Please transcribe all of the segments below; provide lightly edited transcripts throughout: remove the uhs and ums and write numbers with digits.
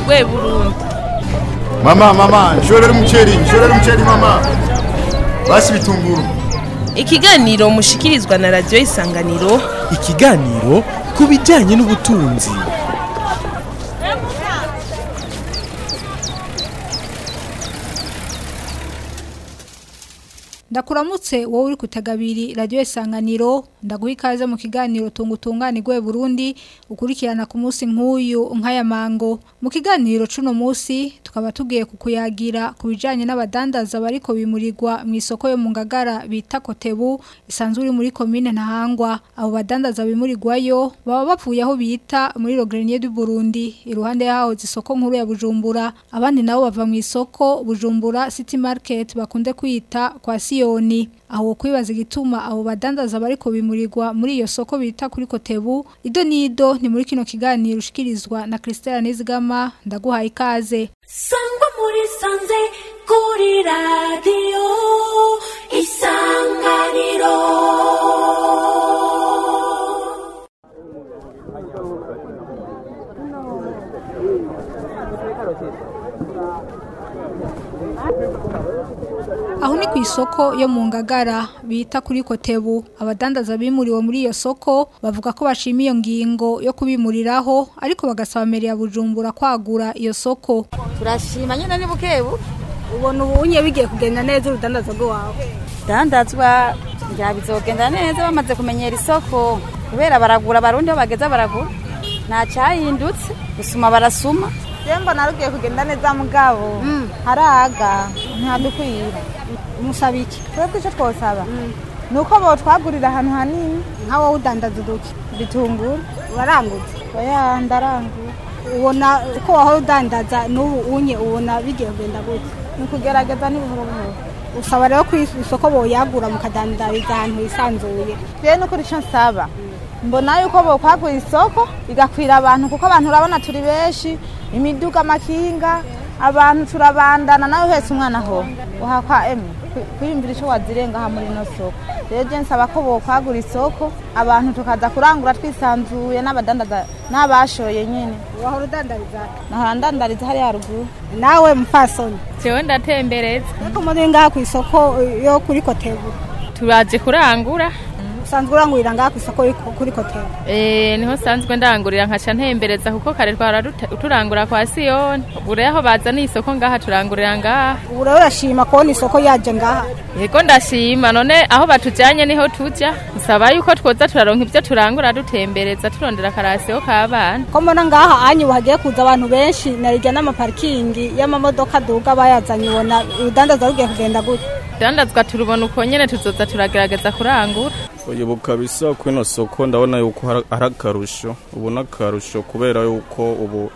gwe Burundi. Mama, nshorera umuceri mama. Basi bitunguru. Ikiganiro mushikirizwa na Radio Isanganiro. Ikiganiro ku bijyanye n'ubutunzi. Ndakuramutse wowe uri kutagabiri Radio Isanganiro, ndaguha ikaze mu kiganiro tungutunganirwe Burundi ukurikirana ku munsi nk'uyu nkaya mango. Mu kiganiro cuno munsi tukaba tugiye kukuyagira ku bijanye n'abadandaza bariko bimurirwa mu isoko yo mu Ngagara bita Kotebu isanzwe uri muri commune Ntahangwa. Abo badandaza bimurirwayo baba bavuye aho bita muri Grenier du Burundi iruhande yaho isoko nkuru ya Bujumbura. Abandi nabo bava mu isoko Bujumbura City Market bakunde kwita kwa Siyoni. Aho kwibaza igituma abo badandaza bariko bimurirwa muri iyo soko bita kuri Kotebu. Ido nido ni muri kino kiganiro ushikirizwa na Christelle Nizigama. Ndaguhaye ikaze. Sangwa muri sanze kuri radio Isanganiro. Aho ni ku isoko yo mu Ngagara bita kuri Kotebu. Abadandaza bimuriwe muri iyo soko bavuga ko bashimiye iyo ngingo yo kubimuriraho ariko bagasaba meri ya Bujumbura kwagura iyo soko. Turashima nyine ni bukebu. Ubona ubunye bigiye kugenda neza urudandaza rwo wawe. Dandazwa bizogenda neza bamaze kumenyera isoko kubera baragura barundi aho bageza baragura. Nta cyahindutse gusuma barasuma. Tembo narugiye kugenda neza mugabo. Haraga ntadukwira. Musabiki. Twebwe icyo twosaba. Nuko bo twagurira ahantu hanini nkawo udandaza duke. Bitunguru. Warangutse. Oya ndarangura. Ubona uko waho udandaza n'ubu unye ubona bigiye kugenda gute. Nukugerageza n'ibihoro buhoro. Usaba rero ku isoko bo yagura mukadandariza ahantu isanzuye. Rero nuko rico nsaba. Mbona yuko bo kwagura isoko igakwira abantu kuko abantu urabona turi benshi imiduga makinga abantu turabandana nawe hese umwana ho uhakwa kwiyumvira ico wazirenga ha muri no soko. Rero je nsaba ko bo kwagura isoko abantu tukaza kurangura twisanzuye n'abadandaza n'abashoye nyine. Waho rudandariza ndandariza hari haruguru. Nawe mfasoni Jewe ndatembereza. Ariko muri ngaha ku isoko yo kuri Kotebu Turaje kurangura. Sanzwe urangurira ngaha ku isoko kuri Kotebu. Niho sanzwe ndangurira nkaca ntembereza kuko kare twara turangura kwa Siyoni. Ure aho baza ni isoko ngaha turangurira ngaha. Ure urashima kubona isoko yaje ngaha. Yego ndashima none aho batujanye niho tuja. Nsaba yuko twoza turaronka ibyo turangura dutembereza turondera karasiyo kabana. Ko mbona ngaha anyu hagiye kuza abantu benshi narijya n'amaparkingi y'amamodoka duga bayazanye ubona udandaza rugiye kugenda gute. Dandazwa turubona uko nyene tuzoza turagerageza kurangura. Uyibuka bisa kwino soko ndabona yuko arakarusho ubona karusho kubera yuko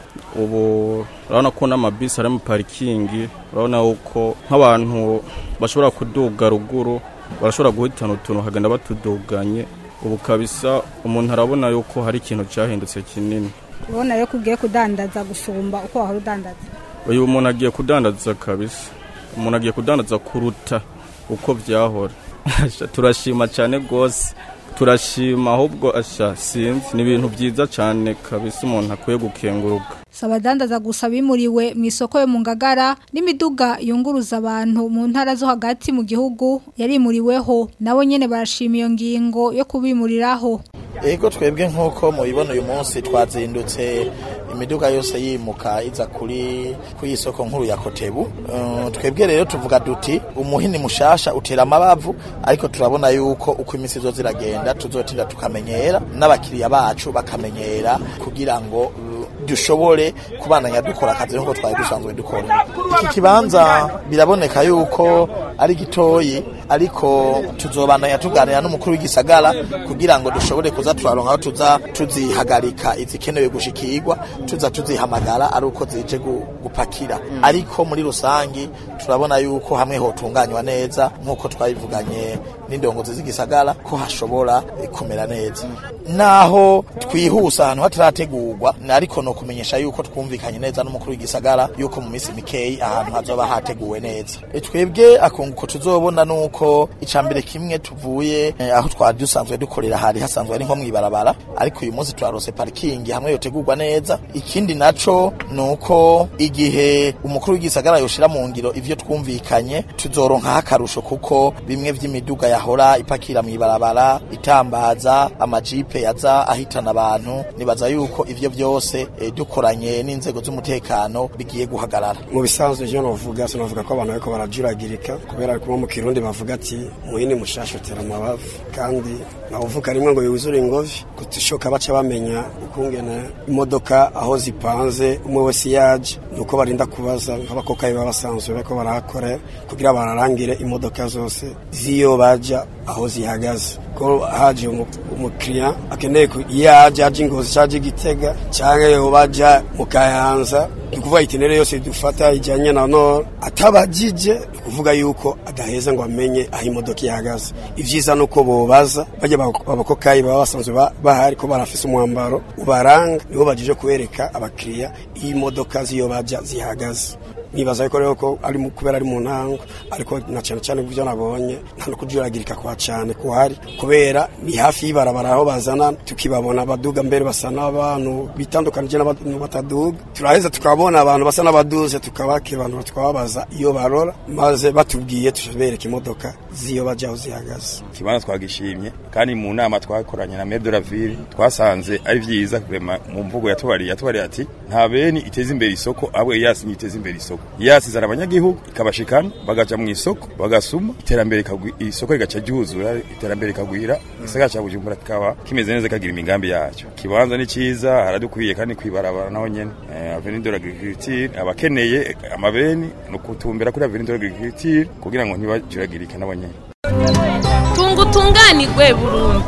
ubu urabona ko n'amabisi ari mu parking urabona yuko nk'abantu bashobora kuduga ruguru barashobora guhitana utuntu hagenda batuduganye ubu kabisa umuntu arabona yuko hari ikintu cyahindutse kinini. Ubona yo kugiye kudandaza gusumba uko wahora udandaza. Uyu umuntu agiye kudandaza kabisa. Umuntu agiye kudandaza kuruta uko byahora. Turashima cyane gose. Turashima ahubwo sinzi ni ibintu byiza cyane kabisa umuntu akwiye gukenguruka. Sabadandaza gusa bimuriwe mu isoko yo mu Ngagara n'imiduga yunguruza abantu mu ntara zo hagati mu gihugu yarimuriweho nabo nyene barashima iyo ngingo yo kubimuriraho. Ego twebwe nkuko mubibona uyu munsi twazindutse imiduga yose yimuka iza kuri isoko nkuru ya Kotebu. Twebwe rero tuvuga duti umuhini mushasha utera amabavu ariko turabona yuko uko imisi zo ziragenda tuzotinda tukamenyera n'abakiriya bacu bakamenyera kugira ngo dushobore kubandanya dukora akazi nko twari dusanzwe dukora. Iki kibanza biraboneka yuko ari gitoyi ariko tuzobandanya tuganira n'umukuru w'igisagara kugira ngo dushobore kuza turaronka aho tuza tuzihagarika izikenewe gushikirwa tuza tuzihamagara ari uko zije gupakira. Ariko muri rusangi turabona yuko hamwe hotunganywa neza nkuko twabivuganye n'indongozi z'igisagara ko hashobora kumera neza. Naho twihusa ahantu hatarategurwa ariko no kumenyesha yuko twumvikanye neza n'umukuru w'igisagara yuko mu minsi mikeyi ahantu hazoba hateguwe neza. Twebwe akunguko tuzobona nuko nuko icambere kimwe tuvuye aho twari dusanzwe dukorera hari hasanzwe ari nko mwibarabara ariko uyu munsi twarose parking hamwe yotegurwa neza. Ikindi naco nuko igihe umukuru w'igisagara yoshira mu ngiro ivyo twumvikanye tuzoronka hakarusho kuko bimwe vy'imiduga yahora ipakira mwibarabara itambaza amajipe yaza ahitana abantu nibaza yuko ivyo byose dukoranye n'inzego z'umutekano bigiye guhagarara. Mu bisanzwe je novuga sinovuga ko abantu bariko barajuragirika kubera ko mu Kirundi bavuga ati muhini mushasho tera amabavu kandi navuga rimwe ngo yuzure ingovi kutishoka baca bamenya ukungena imodoka aho zipanze umwe wese yaje nuko barinda kubaza nk'abakokayi babasanzwe bako barakore kugira bararangire imodoka zose ziyo baja aho zihagaze ko haje umukiriya akeneye yaje aje Ngozi cyaje Gitega cyangwa yo baja mu Kayanza kuvuga itenere yose dufata ijanye na no atabajije kuvuga yuko adaheza ngo amenye aho imodoka ihagaze. Ivyiza nuko bobaza baje abakokayi baba basanzwe bahari ko barafise umwambaro ubaranga nibo bajije kubereka abakiriya iyi modoka ziyo baja zihagaze. Nibaza yuko rero ko ari kubera ari mu ntango ariko na cyane byo nabonye nta no kujuragirika kwa cyane kuhari kubera ni hafi y'ibarabara aho bazana tukibabona baduga mbere basana abantu bitandukanije n'abantu bataduga turaheza tukabona abantu basana baduze tukabakira abantu twababaza iyo barora maze batubwiye tushobereka imodoka ziyo bajaho zihagaze. Kibanza twagishimye kandi mu nama twakoranye na Maire de la Ville twasanze ari vyiza kurema mu mvugo yatwari ati nta beni iteze imbere isoko abwe yasi niteze imbere isoko yasizana abanyagihugu ikabashikana bagaja mu isoko bagasuma iterambere isoko rigaca ryuzura iterambere kagwira isaka cya Bujumbura kikaba kimeze neza kagira imigambi yacu. Kibanza ni ciza haradukwiye kandi kwibarabara naho nyene Avenue de l'Agriculture abakeneye amabeni no kutumbera kuri Avenue de l'Agriculture kugira ngo ntibajuragirike nabo nyene. Tungutunganirwe Burundi.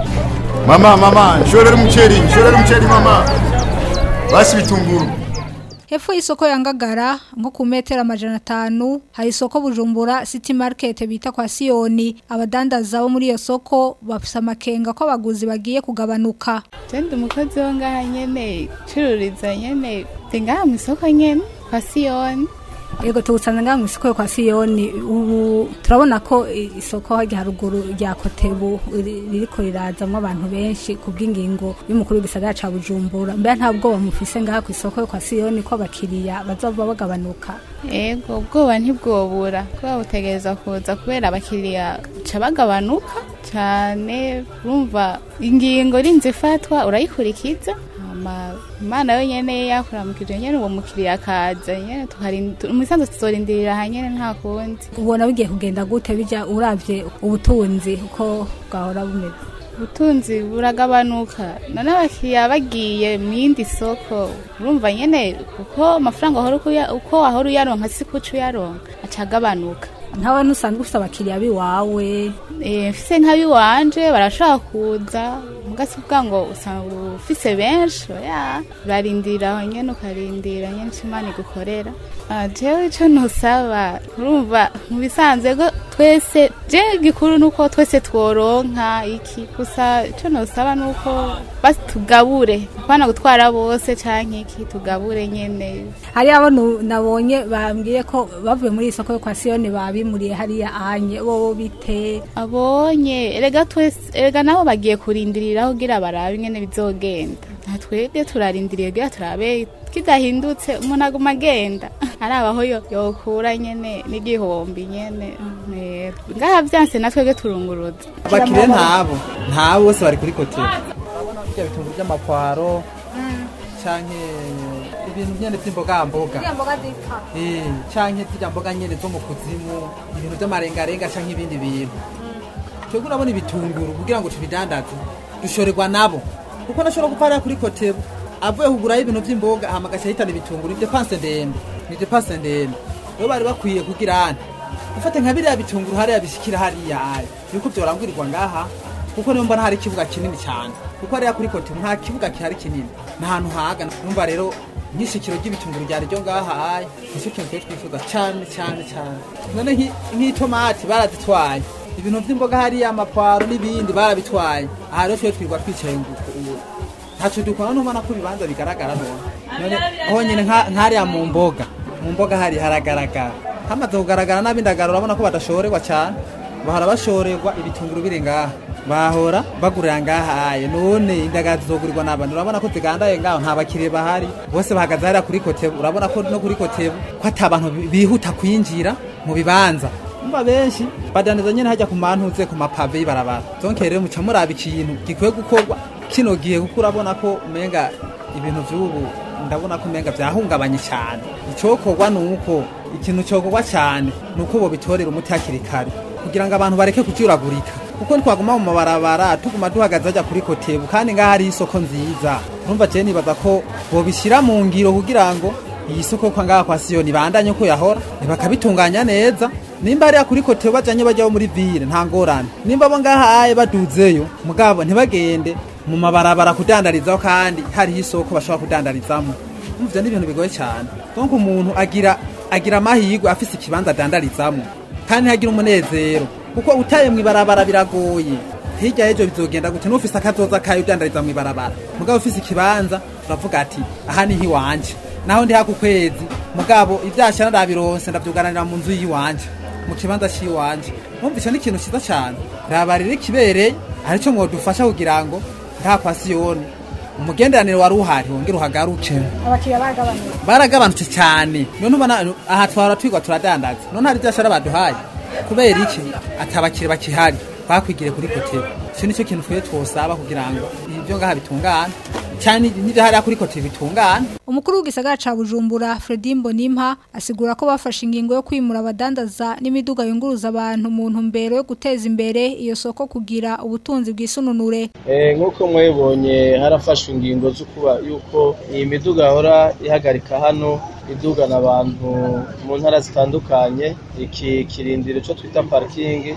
Mama nshorera umuceri mama basi bitunguru. Hepfo y'isoko ya Ngagara nko ku metero 500 hari isoko Bujumbura City Market bita kwa Sioni. Abadandaza bo muri iyo soko bafise amakenga ko abaguzi bagiye kugabanuka. Tende umukozi wo ngaha nyene cururiza nyene tenga mu isoko nyene kwa Sioni. Yego tugutsana ngaha mu isoko kwa Sioni ubu turabona ko isoko hagi haruguru rya Kotebu ririko rirazamwe abantu benshi kubw'ingingo y'umukuru w'igisagara ca Bujumbura. Mbe ntabwo bamufise ngaha ku isoko kwa Sioni ko abakiriya bazova bagabanuka. Yego ubwoba ntibwobura kuba butegereza kuza kubera abakiriya ca bagabanuka cyane urumva ingingo rinze fatwa urayikurikiza. Mana yo nyene yakuramukije nyene uwo mukiriya kaza nyene umusanzo tuzorindirira hanyene nta kundi. Ubona bigiye kugenda gute bija uravye ubutunzi uko bwahora bumeze? Ubutunzi buragabanuka none abakiriya bagiye mu yindi soko urumva nyene kuko amafaranga uko ahora uyaronka si kuco uyaronka acagabanuka. Ntawe nusanzwe ufite abakiriya biwawe mfise nk'abiwanje barashaka kuza mugasi kuvuga ngo usanga ufise benshi barindira nyene ukarindira nyene Imana gukorera. Jewe ico nusaba urumva mu bisanzwe go twese je gikuru nuko twese tworonka iki gusa ico nusaba nuko basi tugabure kwana gutwara bose canke iki tugabure nyene. Hari abo nabonye bambwiye ko bavuye muri isoko yo kwa Sioni babimuriye hariya anye bo bite abonye erega nabo bagiye kurindirira kugira barabe nyene bizogenda. Natwebwe turarindiriye kugira turabe kidahindutse umuntu aguma agenda arabaho yokura nyene n'igihombi nyene ngaha vyanse natwebwe turunguruza. Abakire ntabo bose bari kuri Kotebu bya bitungo by'amakwaro canke ibintu nyene by'imboga zipfa canke by'imboga nyene zo mu kuzimu ibintu by'amarengarenga canke ibindi bintu twebwe urabona ibitunguru kugira ngo tubidandaze dushorerwa nabo kuko nashobora gupara kuri Kotebu avuye kugura ibintu by'imboga hamagacha hitana ibitunguru ni depense ndende bo bari bakwiye kugirana ufate nka biriya bitunguru hariya bishikira hariya yuko byorangurirwa ngaha kuko niyo mbona hari kibuga kinini cyane kuko hariya kuri Kotebu nta kibuga kihari kinini n'ahantu haga numva rero nyishikiro ry'ibitunguru ryari ryo ngaha nishikiro twifuza cyane none nk'itomati barazitwaye ibintu by'imboga hariya amaparo n'ibindi barabitwaye aha rero twirwa twicaye nguko hacu dukona n'umana ko bibanza bigaragara none aho nyine nkariya mu mboga hari haragaragara hamaze kugaragara n'abindagara urabona ko badashorerwa cyane bahora bashorerwa ibitunguru biri ngaha bahora bagurira ngahaye none indagazi zogurirwa n'abantu urabona ko zigandaye ngaho nta bakiriye bahari bose bahagaze hariya kuri Kotebu urabona ko no kuri Kotebu ko atabantu bihuta kwinjira mu bibanza umva benshi badandaza nyene hajya ku mantuze ku mapave y'ibarabara donc rero muca muraba ikintu gikwiye gukorwa kino gihe kuko urabona ko umenga ibintu vy'ubu ndabona ko umenga vyahungabanye cyane icokorwa nuko ikintu cokorwa cyane nuko bo bitorera umuti hakiri kare kugira ngo abantu bareke kujuragurika kuko ntwaguma mu mabarabara tuguma duhagaze ajya kuri Kotebu kandi ngaho ari isoko nziza urumva je nibaza ko bo bishyira mu ngiro kugira ngo iyi soko kwa ngaha kwa Siyoni bandanye ko yahora bakabitunganya neza nimba ari kuri Kotebu bajanye bajyaho muri ville nta ngorane nimba bo ngaha aye baduzeyo mugabo ntibagende mu mabarabara kudandarizaho kandi hari isoko bashobora kudandarizamo umuvyo n'ibintu bigoye cyane donc umuntu agira amahirwe afise ikibanza adandarizamo kandi hagira umunezero kuko utaye mu ibarabara biragoye hirya ejo bizogenda gute n'ufise akazoza kayo udandariza mu ibarabara mugabo ufise ikibanza uravuga ati aha ni hiwanje naho ndi haku kwezi mugabo ivyashara ndabironse ndavyuganira mu nzu yiwanje mu kibanza ciwanje numva ni ikintu ciza cyane rabarire kibereye arico mwodufasha kugira ngo nta kwa Siyoni umugenderanire wari uhari wongera uhagaruke abakiriya baragabanutse cyane none ubona aha twara twigwa turadandaza none hari ivyashara baduhaye kubera iki atabakire bakihari bakwigire kuri Kotebu cyo nicyo kintu twe twosaba kugira ngo ibyo ngaha bitungane cyane n'ibyo hari kuri Kotebu bitungane. Umukuru w'igisagara ca Bujumbura Fredy Mbonimpa asigura ko bafashe ingingo yo kwimura abadandaza n'imiduga yunguruza abantu mu ntumbero yo guteza imbere iyo soko kugira ubutunzi bw'isununure. Nkuko mwebonye harafashwe ingingo zo kuba yuko iyi miduga hora ihagarika hano idugana abantu mu ntara zitandukanye iki kirindiro cyo twita parking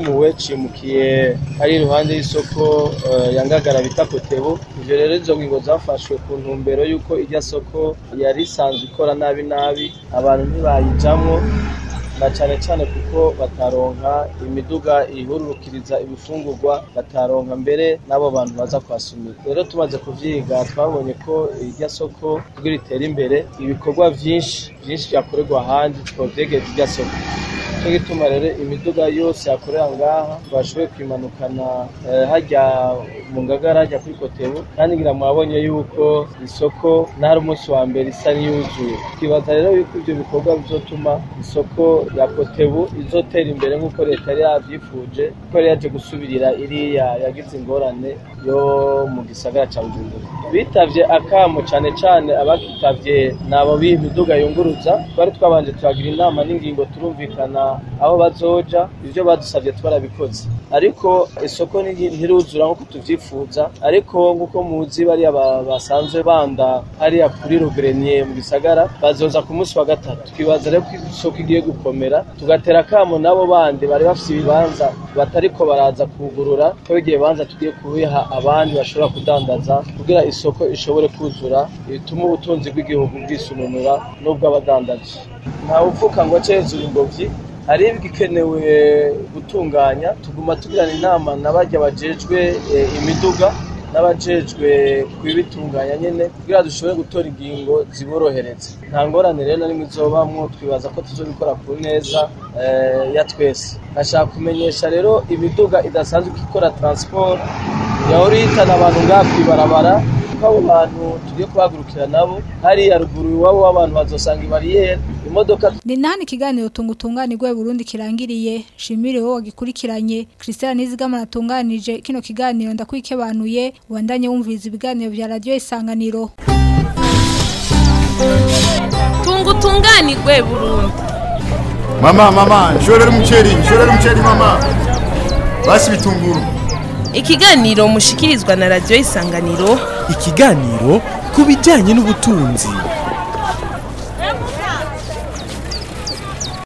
cimukiye ari iruhande y'isoko yangagara bita Kotebu. Ivyo rero izo ngingo zafashwe ku ntumbero yuko irya soko yari isanzwe ikora nabi abantu ntibayijamwo na cyane kuko bataronka imiduga ihururukiriza ibifungurwa bataronka mbere nabo bantu baza kwasumira. Rero tumaze kuvyiga twabonye ko irya soko kugira itere imbere ibikorwa vyinshi byakorerwa ahandi twovyegeje irya soko cyo gituma rero imiduga yose yakorera ngaha bashoboye kwimanukana hajya mu ngagara hajya kuri Kotebu kandi ngira mwabonye yuko isoko nari umunsi wa mbere isa n'iyuzuye. Twibaza rero yuko ibyo bikorwa bizotuma isoko ya Kotebu izotera imbere nk'uko leta yari yabyifuje ko yari yaje gusubirira iriya yagize ingorane yo mu gisagara ca Bujumbura. Bitavye akamo cyane abakitavye nabo b'imiduga yunguruza twari twabanje turagira inama n'ingingo turumvikana aho bazoja ivyo badusavye twarabikoze ariko isoko ntiruzura nk'uko tuvyifuza ariko nk'uko muzi bari basanzwe banda hariya kuri Rugrenier mu gisagara bazoza ku munsi wa gatatu. Twibaza rero ko isoko igiye gukomera tugatera akamo nabo bandi bari bafite ibibanza batariko baraza kugurura ko igihe banza tugiye kubiha abandi bashobora kudandaza kugira isoko ishobore kuzura bituma ubutunzi bw'igihugu bwisununura n'ubwo abadandaje. Nta uvuka ngo cezura ingobyi hari ibikenewe gutunganya tuguma tugirana inama n'abajya bajejwe imiduga n'abajejwe kubitunganya nyene kugira dushobore gutora ingingo ziborohereza. Nta ngorane rero na rimwe izobamwo twibaza ko tuzobikora ku neza ya twese. Nashaka kumenyesha rero imiduga idasanzwe ikora transport yahora ihitana abantu ngaha kwibarabara abo bantu tugiye kubagurukira nabo hari haruguru iwabo w'abantu bazosanga ibariyeri imodoka. Ni nahani ikiganiro tungutunganirwe Burundi kirangiriye. Shimire wowe wagikurikiranye. Christian Nizigama natunganije kino kiganiro ndakwikebanuye wandanye wumviriza ibiganiro vya radio Isanganiro. Tungutunganirwe Burundi. Mama, nshorera umuceri mama. Basi bitunguru. Ikiganiro mushikirizwa na radio Isanganiro. Ikiganiro kubijanye n'ubutunzi.